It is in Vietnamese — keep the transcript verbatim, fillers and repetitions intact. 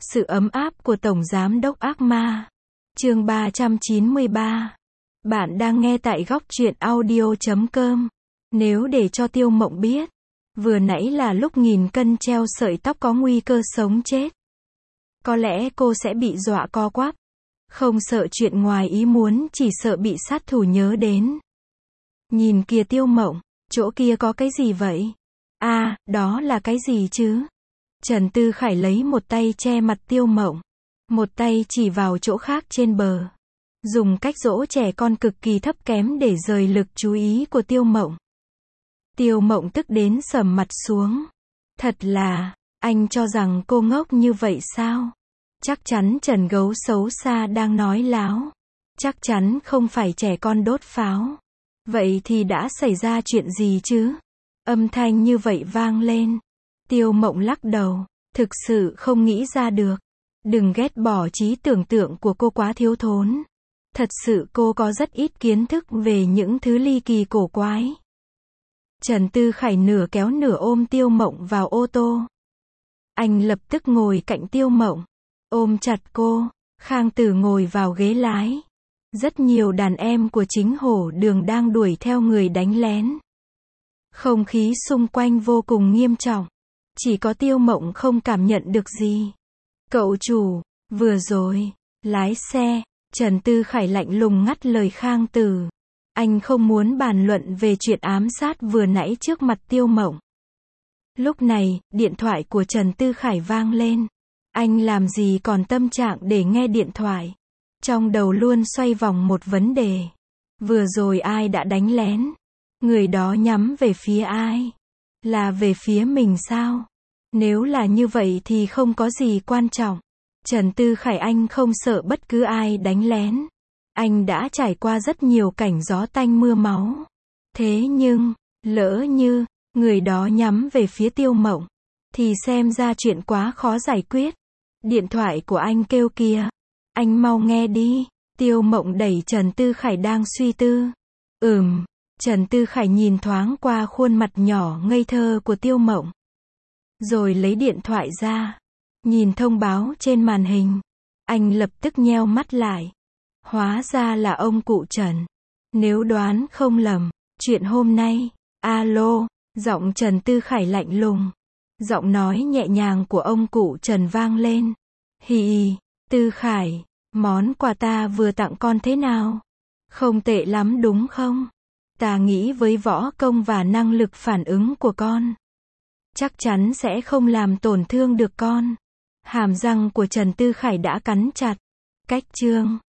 Sự ấm áp của Tổng Giám đốc Ác Ma. Chương ba trăm chín mươi ba. Bạn đang nghe tại góc truyện audio chấm com. Nếu để cho Tiêu Mộng biết, vừa nãy là lúc nghìn cân treo sợi tóc có nguy cơ sống chết, có lẽ cô sẽ bị dọa co quắp. Không sợ chuyện ngoài ý muốn, chỉ sợ bị sát thủ nhớ đến. Nhìn kìa Tiêu Mộng, chỗ kia có cái gì vậy? À, đó là cái gì chứ? Trần Tư Khải lấy một tay che mặt Tiêu Mộng, một tay chỉ vào chỗ khác trên bờ, dùng cách dỗ trẻ con cực kỳ thấp kém để rời lực chú ý của Tiêu Mộng. Tiêu Mộng tức đến sầm mặt xuống. Thật là, anh cho rằng cô ngốc như vậy sao? Chắc chắn Trần Gấu xấu xa đang nói láo. Chắc chắn không phải trẻ con đốt pháo. Vậy thì đã xảy ra chuyện gì chứ? Âm thanh như vậy vang lên. Tiêu Mộng lắc đầu, thực sự không nghĩ ra được. Đừng ghét bỏ trí tưởng tượng của cô quá thiếu thốn. Thật sự cô có rất ít kiến thức về những thứ ly kỳ cổ quái. Trần Tư Khải nửa kéo nửa ôm Tiêu Mộng vào ô tô. Anh lập tức ngồi cạnh Tiêu Mộng, ôm chặt cô. Khang Tử ngồi vào ghế lái. Rất nhiều đàn em của chính hổ đường đang đuổi theo người đánh lén. Không khí xung quanh vô cùng nghiêm trọng. Chỉ có Tiêu Mộng không cảm nhận được gì. Cậu chủ, vừa rồi, lái xe. Trần Tư Khải lạnh lùng ngắt lời Khang Tử. Anh không muốn bàn luận về chuyện ám sát vừa nãy trước mặt Tiêu Mộng. Lúc này, điện thoại của Trần Tư Khải vang lên. Anh làm gì còn tâm trạng để nghe điện thoại. Trong đầu luôn xoay vòng một vấn đề. Vừa rồi ai đã đánh lén? Người đó nhắm về phía ai? Là về phía mình sao? Nếu là như vậy thì không có gì quan trọng. Trần Tư Khải anh không sợ bất cứ ai đánh lén. Anh đã trải qua rất nhiều cảnh gió tanh mưa máu. Thế nhưng, lỡ như, người đó nhắm về phía Tiêu Mộng, thì xem ra chuyện quá khó giải quyết. Điện thoại của anh kêu kìa. Anh mau nghe đi. Tiêu Mộng đẩy Trần Tư Khải đang suy tư. Ừm. Trần Tư Khải nhìn thoáng qua khuôn mặt nhỏ ngây thơ của Tiêu Mộng. Rồi lấy điện thoại ra. Nhìn thông báo trên màn hình. Anh lập tức nheo mắt lại. Hóa ra là ông cụ Trần. Nếu đoán không lầm, chuyện hôm nay. Alo, giọng Trần Tư Khải lạnh lùng. Giọng nói nhẹ nhàng của ông cụ Trần vang lên. Hì, Tư Khải, món quà ta vừa tặng con thế nào? Không tệ lắm đúng không? Ta nghĩ với võ công và năng lực phản ứng của con, chắc chắn sẽ không làm tổn thương được con. Hàm răng của Trần Tư Khải đã cắn chặt. Cách chương.